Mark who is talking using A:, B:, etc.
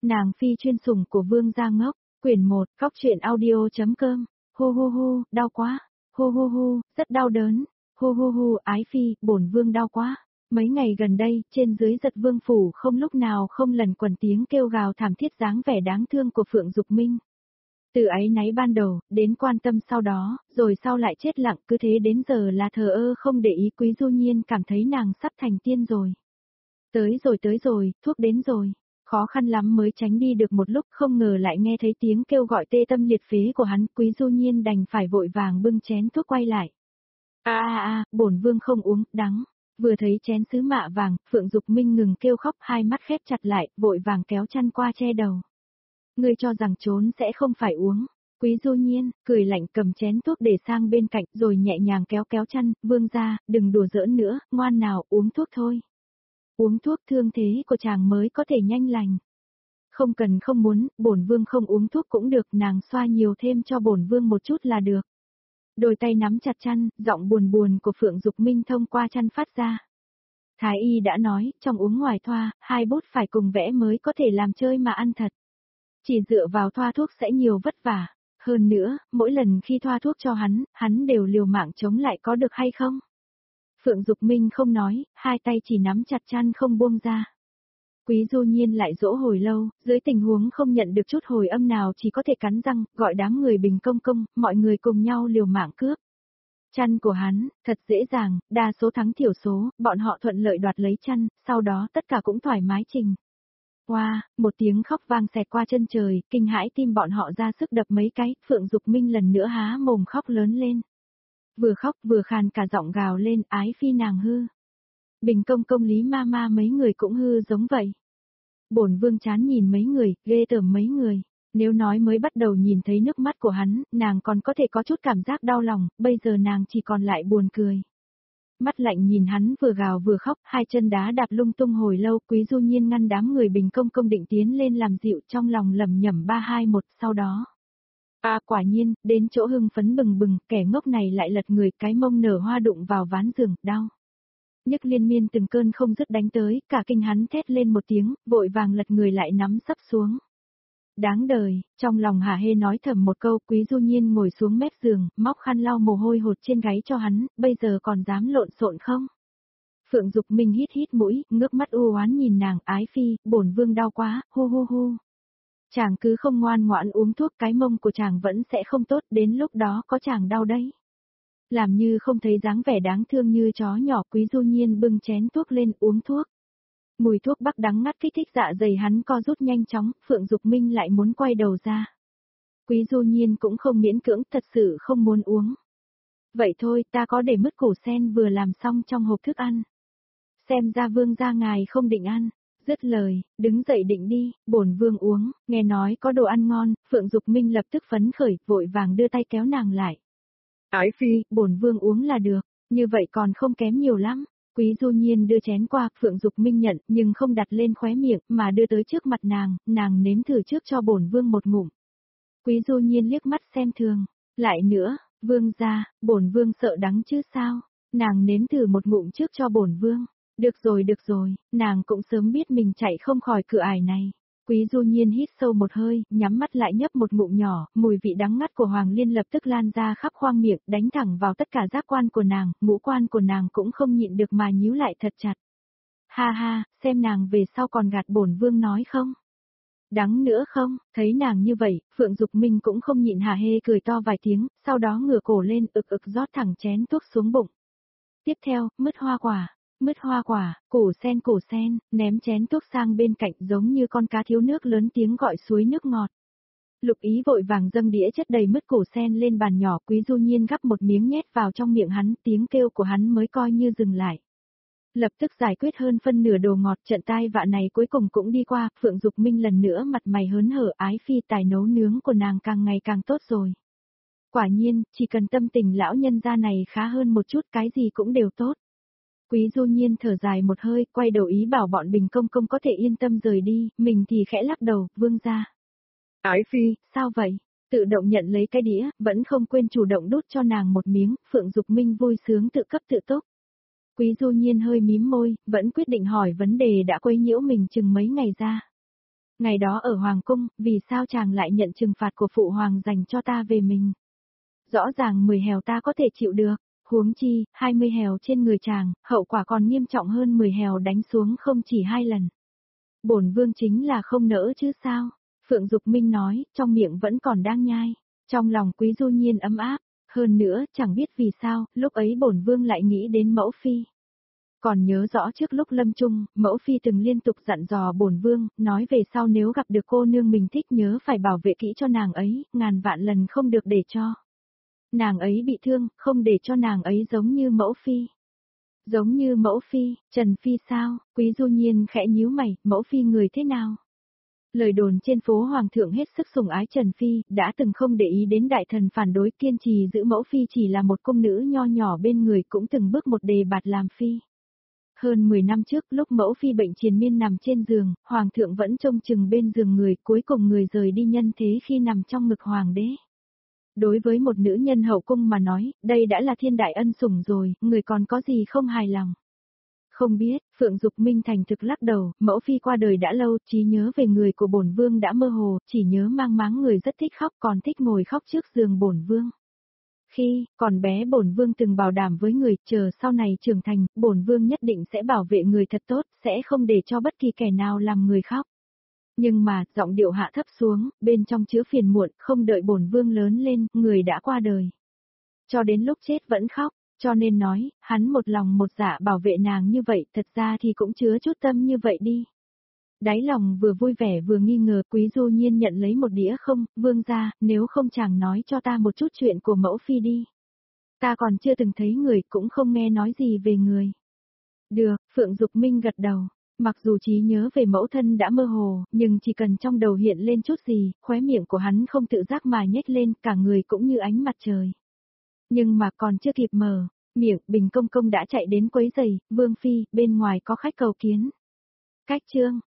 A: Nàng phi chuyên sủng của vương gia ngốc, quyển 1, góc truyện audio.com, hu hu hu, đau quá, hu hu hu, rất đau đớn, hu hu hu, ái phi, bổn vương đau quá. Mấy ngày gần đây, trên dưới giật vương phủ không lúc nào không lần quần tiếng kêu gào thảm thiết dáng vẻ đáng thương của Phượng Dục Minh. Từ áy náy ban đầu, đến quan tâm sau đó, rồi sau lại chết lặng, cứ thế đến giờ là thờ ơ không để ý. Quý Du Nhiên cảm thấy nàng sắp thành tiên rồi. Tới rồi, thuốc đến rồi. Khó khăn lắm mới tránh đi được một lúc, không ngờ lại nghe thấy tiếng kêu gọi tê tâm liệt phế của hắn. Quý Du Nhiên đành phải vội vàng bưng chén thuốc quay lại. Bổn vương không uống, đắng. Vừa thấy chén sứ mạ vàng, Phượng Dục Minh ngừng kêu khóc, hai mắt khép chặt lại, vội vàng kéo chăn qua che đầu. Ngươi cho rằng trốn sẽ không phải uống. Quý Du Nhiên, cười lạnh cầm chén thuốc để sang bên cạnh, rồi nhẹ nhàng kéo chăn, vương ra, đừng đùa giỡn nữa, ngoan nào, uống thuốc thôi. Uống thuốc thương thế của chàng mới có thể nhanh lành. Không cần không muốn, bổn vương không uống thuốc cũng được, nàng xoa nhiều thêm cho bổn vương một chút là được. Đôi tay nắm chặt chăn, giọng buồn buồn của Phượng Dục Minh thông qua chăn phát ra. Thái y đã nói, trong uống ngoài thoa, hai bút phải cùng vẽ mới có thể làm chơi mà ăn thật. Chỉ dựa vào thoa thuốc sẽ nhiều vất vả. Hơn nữa, mỗi lần khi thoa thuốc cho hắn đều liều mạng chống lại, có được hay không? Phượng Dục Minh không nói, hai tay chỉ nắm chặt chăn không buông ra. Quý Du Nhiên lại dỗ hồi lâu, dưới tình huống không nhận được chút hồi âm nào chỉ có thể cắn răng, gọi đám người Bình Công Công, mọi người cùng nhau liều mạng cướp. Chăn của hắn, thật dễ dàng, đa số thắng thiểu số, bọn họ thuận lợi đoạt lấy chăn, sau đó tất cả cũng thoải mái trình. Một tiếng khóc vang xẹt qua chân trời, kinh hãi tim bọn họ ra sức đập mấy cái, Phượng Dục Minh lần nữa há mồm khóc lớn lên. Vừa khóc vừa khàn cả giọng gào lên, ái phi nàng hư. Bình Công Công Lý ma mấy người cũng hư giống vậy. Bổn vương chán nhìn mấy người, ghê tởm mấy người. Nếu nói mới bắt đầu nhìn thấy nước mắt của hắn, nàng còn có thể có chút cảm giác đau lòng, bây giờ nàng chỉ còn lại buồn cười. Mắt lạnh nhìn hắn vừa gào vừa khóc, hai chân đá đạp lung tung hồi lâu. Quý Du Nhiên ngăn đám người Bình Công Công định tiến lên làm dịu, trong lòng lẩm nhẩm 3 2 1, sau đó. Quả nhiên, đến chỗ hưng phấn bừng bừng, kẻ ngốc này lại lật người, cái mông nở hoa đụng vào ván giường, đau. Nhức liên miên từng cơn không dứt đánh tới, cả kinh hắn thét lên một tiếng, vội vàng lật người lại nắm sấp xuống. Đáng đời, trong lòng hả hê nói thầm một câu. Quý Du Nhiên ngồi xuống mép giường, móc khăn lau mồ hôi hột trên gáy cho hắn, bây giờ còn dám lộn xộn không? Phượng Dục Minh hít mũi, ngước mắt u oán nhìn nàng, ái phi, bổn vương đau quá, hu hu hu. Chàng cứ không ngoan ngoãn uống thuốc, cái mông của chàng vẫn sẽ không tốt, đến lúc đó có chàng đau đấy. Làm như không thấy dáng vẻ đáng thương như chó nhỏ, Quý Du Nhiên bưng chén thuốc lên uống thuốc. Mùi thuốc bắc đắng ngắt kích thích dạ dày hắn co rút nhanh chóng, Phượng Dục Minh lại muốn quay đầu ra. Quý Du Nhiên cũng không miễn cưỡng, thật sự không muốn uống. Vậy thôi, ta có để mứt củ sen vừa làm xong trong hộp thức ăn. Xem ra vương gia ngài không định ăn. Dứt lời, đứng dậy định đi, bổn vương uống, nghe nói có đồ ăn ngon, Phượng Dục Minh lập tức phấn khởi, vội vàng đưa tay kéo nàng lại. Ái phi, bổn vương uống là được, như vậy còn không kém nhiều lắm. Quý Du Nhiên đưa chén qua, Phượng Dục Minh nhận, nhưng không đặt lên khóe miệng, mà đưa tới trước mặt nàng nếm thử trước cho bổn vương một ngụm. Quý Du Nhiên liếc mắt xem thường, lại nữa, vương gia, bổn vương sợ đắng chứ sao, nàng nếm thử một ngụm trước cho bổn vương. Được rồi, nàng cũng sớm biết mình chạy không khỏi cửa ải này. Quý Du Nhiên hít sâu một hơi, nhắm mắt lại nhấp một ngụm nhỏ, mùi vị đắng ngắt của Hoàng Liên lập tức lan ra khắp khoang miệng, đánh thẳng vào tất cả giác quan của nàng, ngũ quan của nàng cũng không nhịn được mà nhíu lại thật chặt. Ha, xem nàng về sau còn gạt bổn vương nói không? Đắng nữa không? Thấy nàng như vậy, Phượng Dục Minh cũng không nhịn hả hê cười to vài tiếng, sau đó ngửa cổ lên ực rót thẳng chén thuốc xuống bụng. Tiếp theo, mứt hoa quả, củ sen, ném chén thuốc sang bên cạnh giống như con cá thiếu nước lớn tiếng gọi suối nước ngọt. Lục Ý vội vàng dâng đĩa chất đầy mứt củ sen lên bàn nhỏ, Quý Du Nhiên gắp một miếng nhét vào trong miệng hắn, tiếng kêu của hắn mới coi như dừng lại. Lập tức giải quyết hơn phân nửa đồ ngọt, trận tai vạ này cuối cùng cũng đi qua, Phượng Dục Minh lần nữa mặt mày hớn hở, ái phi tài nấu nướng của nàng càng ngày càng tốt rồi. Quả nhiên, chỉ cần tâm tình lão nhân gia này khá hơn một chút, cái gì cũng đều tốt. Quý Du Nhiên thở dài một hơi, quay đầu ý bảo bọn Bình Công Công có thể yên tâm rời đi, mình thì khẽ lắc đầu, vương gia. Ái phi, sao vậy? Tự động nhận lấy cái đĩa, vẫn không quên chủ động đút cho nàng một miếng, Phượng Dục Minh vui sướng tự cấp tự túc. Quý Du Nhiên hơi mím môi, vẫn quyết định hỏi vấn đề đã quấy nhiễu mình chừng mấy ngày ra. Ngày đó ở Hoàng cung, vì sao chàng lại nhận trừng phạt của phụ hoàng dành cho ta về mình? Rõ ràng 10 hèo ta có thể chịu được, huống chi, 20 hèo trên người chàng, hậu quả còn nghiêm trọng hơn 10 hèo đánh xuống không chỉ 2 lần. Bổn vương chính là không nỡ chứ sao? Phượng Dục Minh nói, trong miệng vẫn còn đang nhai. Trong lòng Quý Du Nhiên ấm áp, hơn nữa, chẳng biết vì sao, lúc ấy bổn vương lại nghĩ đến mẫu phi. Còn nhớ rõ trước lúc lâm chung, mẫu phi từng liên tục dặn dò bổn vương, nói về sau nếu gặp được cô nương mình thích nhớ phải bảo vệ kỹ cho nàng ấy, ngàn vạn lần không được để cho nàng ấy bị thương, không để cho nàng ấy giống như mẫu phi. Giống như mẫu phi, Trần Phi sao? Quý Du Nhiên khẽ nhíu mày, mẫu phi người thế nào? Lời đồn trên phố Hoàng thượng hết sức sủng ái Trần Phi, đã từng không để ý đến đại thần phản đối kiên trì giữ mẫu phi chỉ là một cung nữ nho nhỏ bên người cũng từng bước một đề bạt làm phi. Hơn 10 năm trước lúc mẫu phi bệnh triền miên nằm trên giường, Hoàng thượng vẫn trông chừng bên giường người, cuối cùng người rời đi nhân thế khi nằm trong ngực Hoàng đế. Đối với một nữ nhân hậu cung mà nói, đây đã là thiên đại ân sủng rồi, người còn có gì không hài lòng. Không biết, Phượng Dục Minh thành thực lắc đầu, mẫu phi qua đời đã lâu, trí nhớ về người của bổn vương đã mơ hồ, chỉ nhớ mang máng người rất thích khóc còn thích ngồi khóc trước giường bổn vương. Khi còn bé bổn vương từng bảo đảm với người, chờ sau này trưởng thành, bổn vương nhất định sẽ bảo vệ người thật tốt, sẽ không để cho bất kỳ kẻ nào làm người khóc. Nhưng mà, giọng điệu hạ thấp xuống, bên trong chứa phiền muộn, không đợi bổn vương lớn lên, người đã qua đời. Cho đến lúc chết vẫn khóc, cho nên nói, hắn một lòng một dạ bảo vệ nàng như vậy, thật ra thì cũng chứa chút tâm như vậy đi. Đáy lòng vừa vui vẻ vừa nghi ngờ, Quý Du Nhiên nhận lấy một đĩa không, vương gia, nếu không chàng nói cho ta một chút chuyện của mẫu phi đi. Ta còn chưa từng thấy người, cũng không nghe nói gì về người. Được, Phượng Dục Minh gật đầu. Mặc dù trí nhớ về mẫu thân đã mơ hồ, nhưng chỉ cần trong đầu hiện lên chút gì, khóe miệng của hắn không tự giác mà nhếch lên, cả người cũng như ánh mặt trời. Nhưng mà còn chưa kịp mở miệng, Bình Công Công đã chạy đến quấy giày, Vương Phi, bên ngoài có khách cầu kiến. Cách chương